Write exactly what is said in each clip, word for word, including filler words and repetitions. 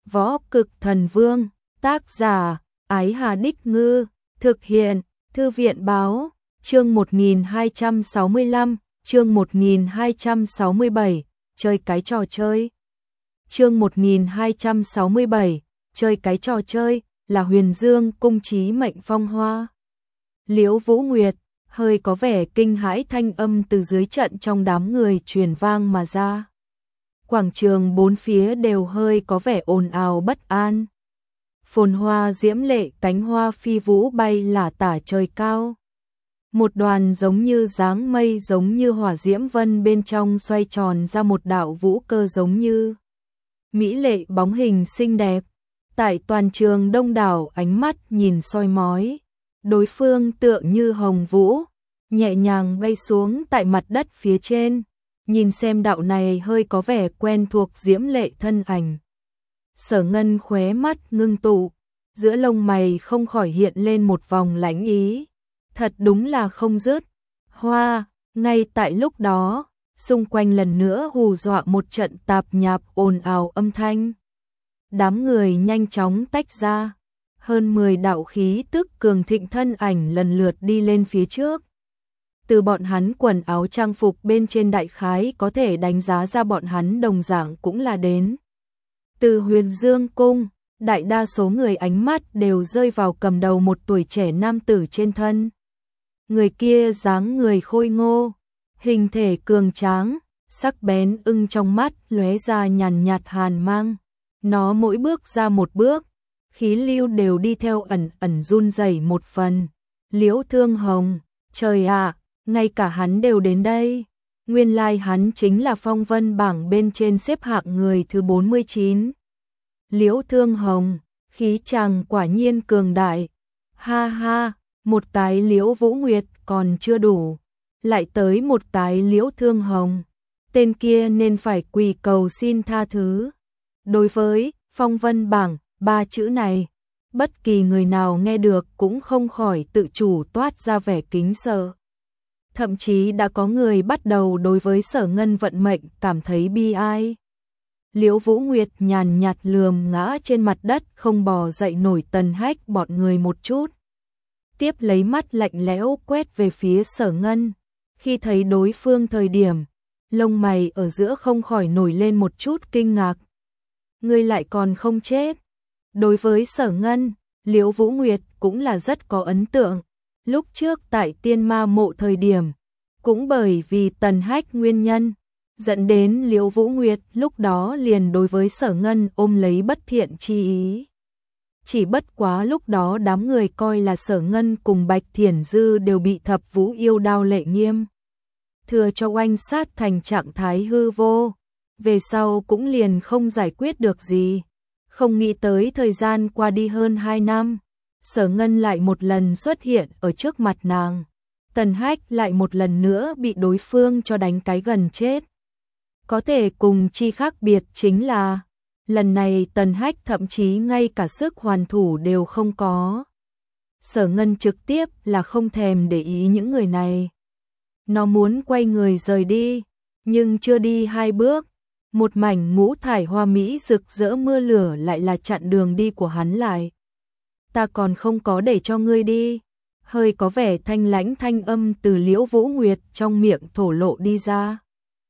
Võ Cực Thần Vương, tác giả, Ái Hà Đích Ngư, thực hiện, Thư viện Báo, chương một nghìn hai trăm sáu mươi lăm, chương một nghìn hai trăm sáu mươi bảy, chơi cái trò chơi. Chương một nghìn hai trăm sáu mươi bảy, chơi cái trò chơi, là Huyền Dương cung chí mệnh phong hoa. Liễu Vũ Nguyệt, hơi có vẻ kinh hãi thanh âm từ dưới trận trong đám người truyền vang mà ra. Quảng trường bốn phía đều hơi có vẻ ồn ào bất an. Phồn hoa diễm lệ, cánh hoa phi vũ bay lả tả trời cao. Một đoàn giống như dáng mây, giống như hỏa diễm vân bên trong xoay tròn ra một đạo vũ cơ giống như mỹ lệ bóng hình xinh đẹp. Tại toàn trường đông đảo ánh mắt nhìn soi mói, đối phương tựa như hồng vũ, nhẹ nhàng bay xuống tại mặt đất phía trên. Nhìn xem đạo này hơi có vẻ quen thuộc diễm lệ thân ảnh. Sở Ngân khóe mắt ngưng tụ, giữa lông mày không khỏi hiện lên một vòng lãnh ý. Thật đúng là không dứt. Hoa, ngay tại lúc đó, xung quanh lần nữa hù dọa một trận tạp nhạp ồn ào âm thanh. Đám người nhanh chóng tách ra, hơn mười đạo khí tức cường thịnh thân ảnh lần lượt đi lên phía trước. Từ bọn hắn quần áo trang phục bên trên đại khái có thể đánh giá ra bọn hắn đồng dạng cũng là đến từ Huyền Dương cung. Đại đa số người ánh mắt đều rơi vào cầm đầu một tuổi trẻ nam tử trên thân. Người kia dáng người khôi ngô, hình thể cường tráng, sắc bén ưng trong mắt lóe ra nhàn nhạt hàn mang. Nó mỗi bước ra một bước, khí lưu đều đi theo ẩn ẩn run rẩy một phần. Liễu Thương Hồng, trời ạ, ngay cả hắn đều đến đây. Nguyên lai hắn chính là phong vân bảng bên trên xếp hạng người thứ bốn mươi chín. Liễu Thương Hồng, khí chàng quả nhiên cường đại. Ha ha, một cái Liễu Vũ Nguyệt còn chưa đủ, lại tới một cái Liễu Thương Hồng. Tên kia nên phải quỳ cầu xin tha thứ. Đối với phong vân bảng ba chữ này, bất kỳ người nào nghe được cũng không khỏi tự chủ toát ra vẻ kính sợ. Thậm chí đã có người bắt đầu đối với Sở Ngân vận mệnh cảm thấy bi ai. Liễu Vũ Nguyệt nhàn nhạt lườm ngã trên mặt đất không bò dậy nổi Tần Hách bọn người một chút. Tiếp lấy mắt lạnh lẽo quét về phía Sở Ngân. Khi thấy đối phương thời điểm, lông mày ở giữa không khỏi nổi lên một chút kinh ngạc. Ngươi lại còn không chết. Đối với Sở Ngân, Liễu Vũ Nguyệt cũng là rất có ấn tượng. Lúc trước tại Tiên Ma Mộ thời điểm, cũng bởi vì Tần Hách nguyên nhân, dẫn đến Liễu Vũ Nguyệt lúc đó liền đối với Sở Ngân ôm lấy bất thiện chi ý. Chỉ bất quá lúc đó đám người coi là Sở Ngân cùng Bạch Thiển Dư đều bị Thập Vũ Yêu Đao lệ nghiêm, thừa cho oanh sát thành trạng thái hư vô, về sau cũng liền không giải quyết được gì. Không nghĩ tới thời gian qua đi hơn hai năm, Sở Ngân lại một lần xuất hiện ở trước mặt nàng. Tần Hách lại một lần nữa bị đối phương cho đánh cái gần chết. Có thể cùng chi khác biệt chính là, lần này Tần Hách thậm chí ngay cả sức hoàn thủ đều không có. Sở Ngân trực tiếp là không thèm để ý những người này. Nó muốn quay người rời đi, nhưng chưa đi hai bước, một mảnh ngũ thải hoa mỹ rực rỡ mưa lửa lại là chặn đường đi của hắn lại. Ta còn không có để cho ngươi đi. Hơi có vẻ thanh lãnh thanh âm từ Liễu Vũ Nguyệt trong miệng thổ lộ đi ra.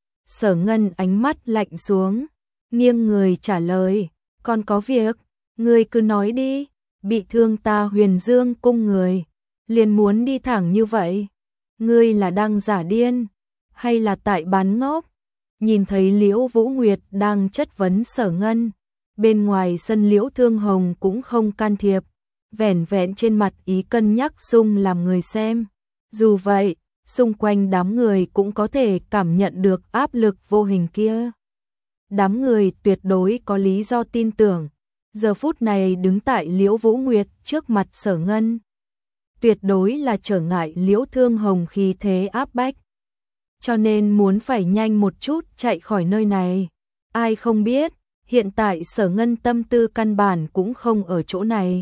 Sở Ngân ánh mắt lạnh xuống, nghiêng người trả lời, còn có việc, ngươi cứ nói đi. Bị thương ta Huyền Dương cung người, liền muốn đi thẳng như vậy. Ngươi là đang giả điên, hay là tại bán ngốc? Nhìn thấy Liễu Vũ Nguyệt đang chất vấn Sở Ngân, bên ngoài sân Liễu Thương Hồng cũng không can thiệp, vẻn vẹn trên mặt ý cân nhắc sung làm người xem. Dù vậy, xung quanh đám người cũng có thể cảm nhận được áp lực vô hình kia. Đám người tuyệt đối có lý do tin tưởng, giờ phút này đứng tại Liễu Vũ Nguyệt trước mặt Sở Ngân, tuyệt đối là trở ngại Liễu Thương Hồng khí thế áp bách. Cho nên muốn phải nhanh một chút chạy khỏi nơi này. Ai không biết, hiện tại Sở Ngân tâm tư căn bản cũng không ở chỗ này.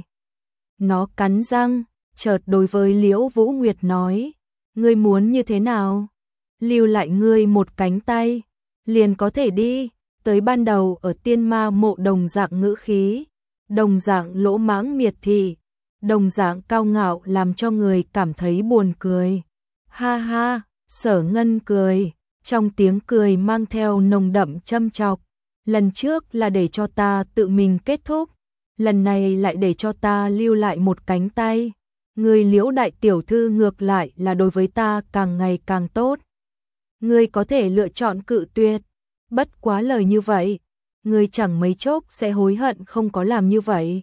Nó cắn răng, chợt đối với Liễu Vũ Nguyệt nói, ngươi muốn như thế nào? Lưu lại ngươi một cánh tay, liền có thể đi. tới ban đầu ở tiên ma mộ đồng dạng ngữ khí, đồng dạng lỗ mãng miệt thị, đồng dạng cao ngạo làm cho người cảm thấy buồn cười. Ha ha, Sở Ngân cười, trong tiếng cười mang theo nồng đậm châm chọc. Lần trước là để cho ta tự mình kết thúc, lần này lại để cho ta lưu lại một cánh tay. Người Liễu đại tiểu thư ngược lại là đối với ta càng ngày càng tốt. Ngươi có thể lựa chọn cự tuyệt, bất quá lời như vậy, ngươi chẳng mấy chốc sẽ hối hận không có làm như vậy.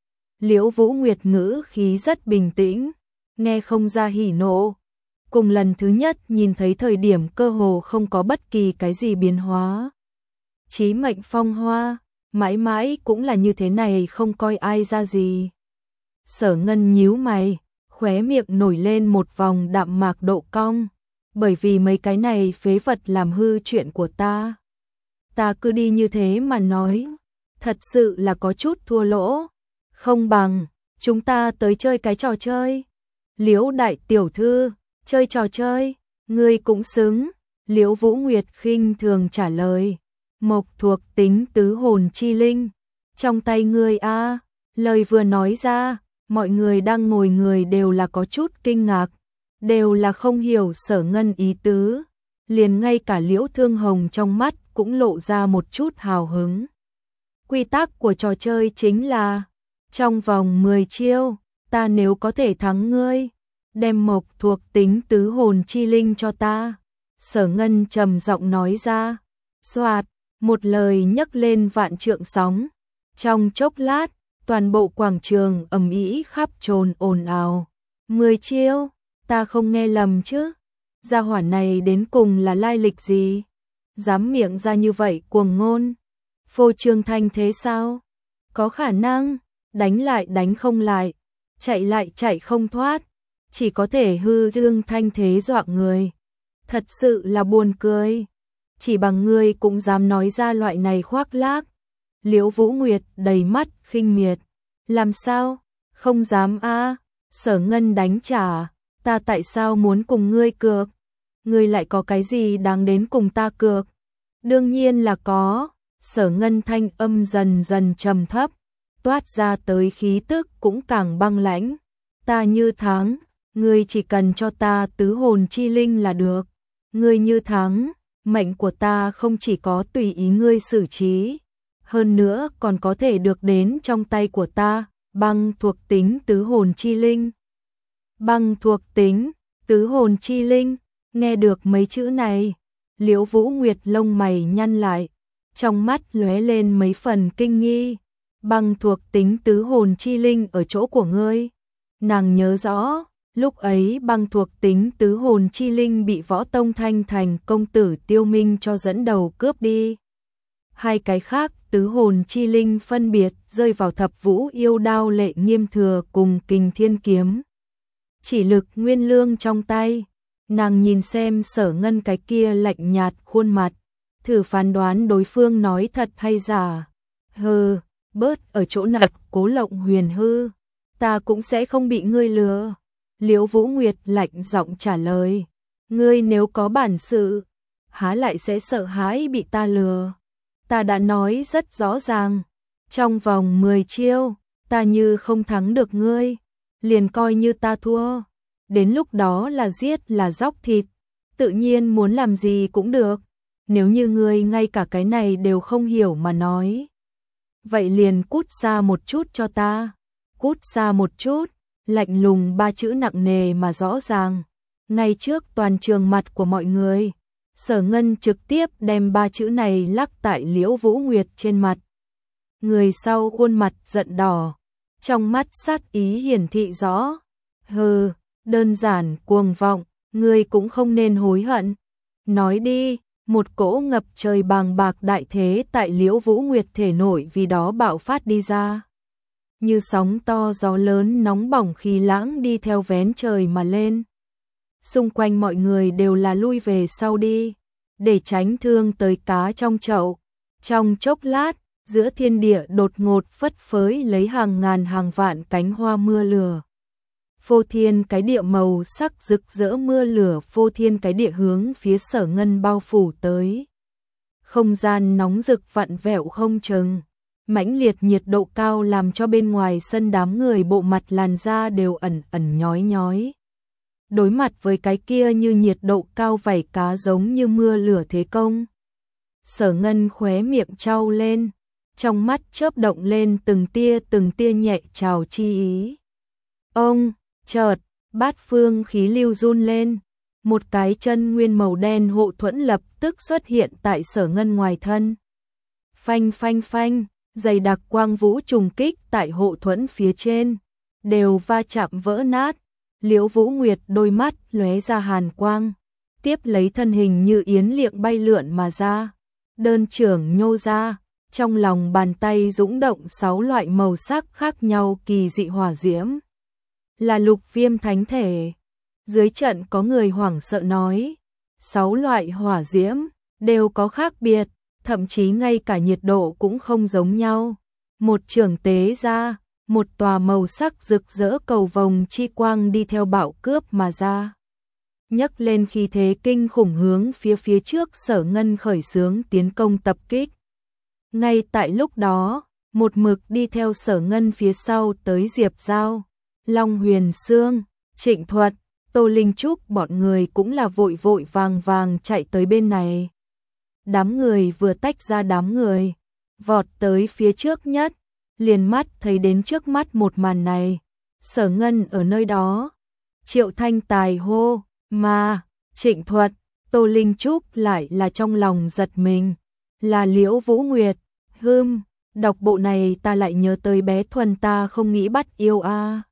Liễu Vũ Nguyệt ngữ khí rất bình tĩnh, nghe không ra hỉ nộ. Cùng lần thứ nhất nhìn thấy thời điểm cơ hồ không có bất kỳ cái gì biến hóa. Chí mệnh phong hoa, mãi mãi cũng là như thế này, không coi ai ra gì. Sở Ngân nhíu mày, khóe miệng nổi lên một vòng đạm mạc độ cong. Bởi vì mấy cái này phế vật làm hư chuyện của ta. Ta cứ đi như thế mà nói, thật sự là có chút thua lỗ. Không bằng, chúng ta tới chơi cái trò chơi. Liễu đại tiểu thư, chơi trò chơi, ngươi cũng xứng. Liễu Vũ Nguyệt khinh thường trả lời. Mộc thuộc tính tứ hồn chi linh. Trong tay ngươi a. Lời vừa nói ra, mọi người đang ngồi người đều là có chút kinh ngạc. Đều là không hiểu Sở Ngân ý tứ. Liền ngay cả Liễu Thương Hồng trong mắt cũng lộ ra một chút hào hứng. Quy tắc của trò chơi chính là trong vòng mười chiêu, ta nếu có thể thắng ngươi, đem mộc thuộc tính tứ hồn chi linh cho ta. Sở Ngân trầm giọng nói ra. Soạt, một lời nhấc lên vạn trượng sóng. Trong chốc lát, toàn bộ quảng trường ầm ĩ khắp trồn ồn ào. Mười chiêu, ta không nghe lầm chứ? Gia hỏa này đến cùng là lai lịch gì? Dám miệng ra như vậy cuồng ngôn, phô trương thanh thế sao? Có khả năng, đánh lại đánh không lại, chạy lại chạy không thoát, chỉ có thể hư trương thanh thế dọa người. Thật sự là buồn cười, chỉ bằng ngươi cũng dám nói ra loại này khoác lác. Liễu Vũ Nguyệt đầy mắt khinh miệt, làm sao? Không dám a. Sở Ngân đánh trả, ta tại sao muốn cùng ngươi cược? Ngươi lại có cái gì đáng đến cùng ta cược? Đương nhiên là có. Sở Ngân thanh âm dần dần trầm thấp, toát ra tới khí tức cũng càng băng lãnh. Ta như thắng, ngươi chỉ cần cho ta tứ hồn chi linh là được. Ngươi như thắng, mệnh của ta không chỉ có tùy ý ngươi xử trí, hơn nữa còn có thể được đến trong tay của ta, băng thuộc tính tứ hồn chi linh. Băng thuộc tính, tứ hồn chi linh, nghe được mấy chữ này, Liễu Vũ Nguyệt lông mày nhăn lại, trong mắt lóe lên mấy phần kinh nghi. Băng thuộc tính tứ hồn chi linh ở chỗ của ngươi. Nàng nhớ rõ, lúc ấy băng thuộc tính tứ hồn chi linh bị Võ Tông Thanh Thành công tử Tiêu Minh cho dẫn đầu cướp đi. Hai cái khác tứ hồn chi linh phân biệt rơi vào Thập Vũ Yêu Đao Lệ Nghiêm Thừa cùng Kình Thiên Kiếm. Chỉ lực nguyên lương trong tay, nàng nhìn xem Sở Ngân cái kia lạnh nhạt khuôn mặt, thử phán đoán đối phương nói thật hay giả. Hừ, bớt ở chỗ nặc Cố Lộng Huyền hư, ta cũng sẽ không bị ngươi lừa. Liễu Vũ Nguyệt lạnh giọng trả lời, ngươi nếu có bản sự, há lại sẽ sợ hãi bị ta lừa. Ta đã nói rất rõ ràng, trong vòng mười chiêu, ta như không thắng được ngươi, liền coi như ta thua. Đến lúc đó là giết là róc thịt, tự nhiên muốn làm gì cũng được. Nếu như ngươi ngay cả cái này đều không hiểu mà nói, vậy liền cút xa một chút cho ta. Cút xa một chút, lạnh lùng ba chữ nặng nề mà rõ ràng. Ngay trước toàn trường mặt của mọi người, Sở Ngân trực tiếp đem ba chữ này lắc tại Liễu Vũ Nguyệt trên mặt. Người sau khuôn mặt giận đỏ, trong mắt sát ý hiển thị rõ. Hừ, đơn giản cuồng vọng, ngươi cũng không nên hối hận. Nói đi. Một cỗ ngập trời bàng bạc đại thế tại Liễu Vũ Nguyệt thể nội vì đó bạo phát đi ra. Như sóng to gió lớn nóng bỏng khí lãng đi theo vén trời mà lên. Xung quanh mọi người đều là lui về sau đi, để tránh thương tới cá trong chậu. Trong chốc lát, giữa thiên địa đột ngột phất phới lấy hàng ngàn hàng vạn cánh hoa mưa lửa. Phô thiên cái địa màu sắc rực rỡ mưa lửa phô thiên cái địa hướng phía Sở Ngân bao phủ tới. không gian nóng rực vặn vẹo không chừng. Mãnh liệt nhiệt độ cao làm cho bên ngoài sân đám người bộ mặt làn da đều ẩn ẩn nhói nhói. Đối mặt với cái kia như nhiệt độ cao vảy cá giống như mưa lửa thế công. Sở Ngân khóe miệng trao lên, trong mắt chớp động lên từng tia từng tia nhẹ trào chi ý. Ông, chợt, bát phương khí lưu run lên, một cái chân nguyên màu đen hộ thuẫn lập tức xuất hiện tại Sở Ngân ngoài thân. Phanh phanh phanh, dày đặc quang vũ trùng kích tại hộ thuẫn phía trên, đều va chạm vỡ nát. Liễu Vũ Nguyệt đôi mắt lóe ra hàn quang, tiếp lấy thân hình như yến liệng bay lượn mà ra, đơn trưởng nhô ra, trong lòng bàn tay dũng động sáu loại màu sắc khác nhau kỳ dị hỏa diễm. Là lục viêm thánh thể. Dưới trận có người hoảng sợ nói, sáu loại hỏa diễm đều có khác biệt, thậm chí ngay cả nhiệt độ cũng không giống nhau. Một trường tế ra, một tòa màu sắc rực rỡ cầu vồng chi quang đi theo bão cướp mà ra. Nhấc lên khí thế kinh khủng hướng phía phía trước Sở Ngân khởi xướng tiến công tập kích. Ngay tại lúc đó, một mực đi theo Sở Ngân phía sau tới Diệp Giao, Long Huyền Sương, Trịnh Thuật, Tô Linh Trúc bọn người cũng là vội vội vàng vàng chạy tới bên này. Đám người vừa tách ra đám người, vọt tới phía trước nhất, liền mắt thấy đến trước mắt một màn này. Sở Ngân ở nơi đó, Triệu Thanh Tài hô, mà, Trịnh Thuật, Tô Linh Trúc lại là trong lòng giật mình, là Liễu Vũ Nguyệt. Hừm, đọc bộ này ta lại nhớ tới bé Thuần ta không nghĩ bắt yêu a.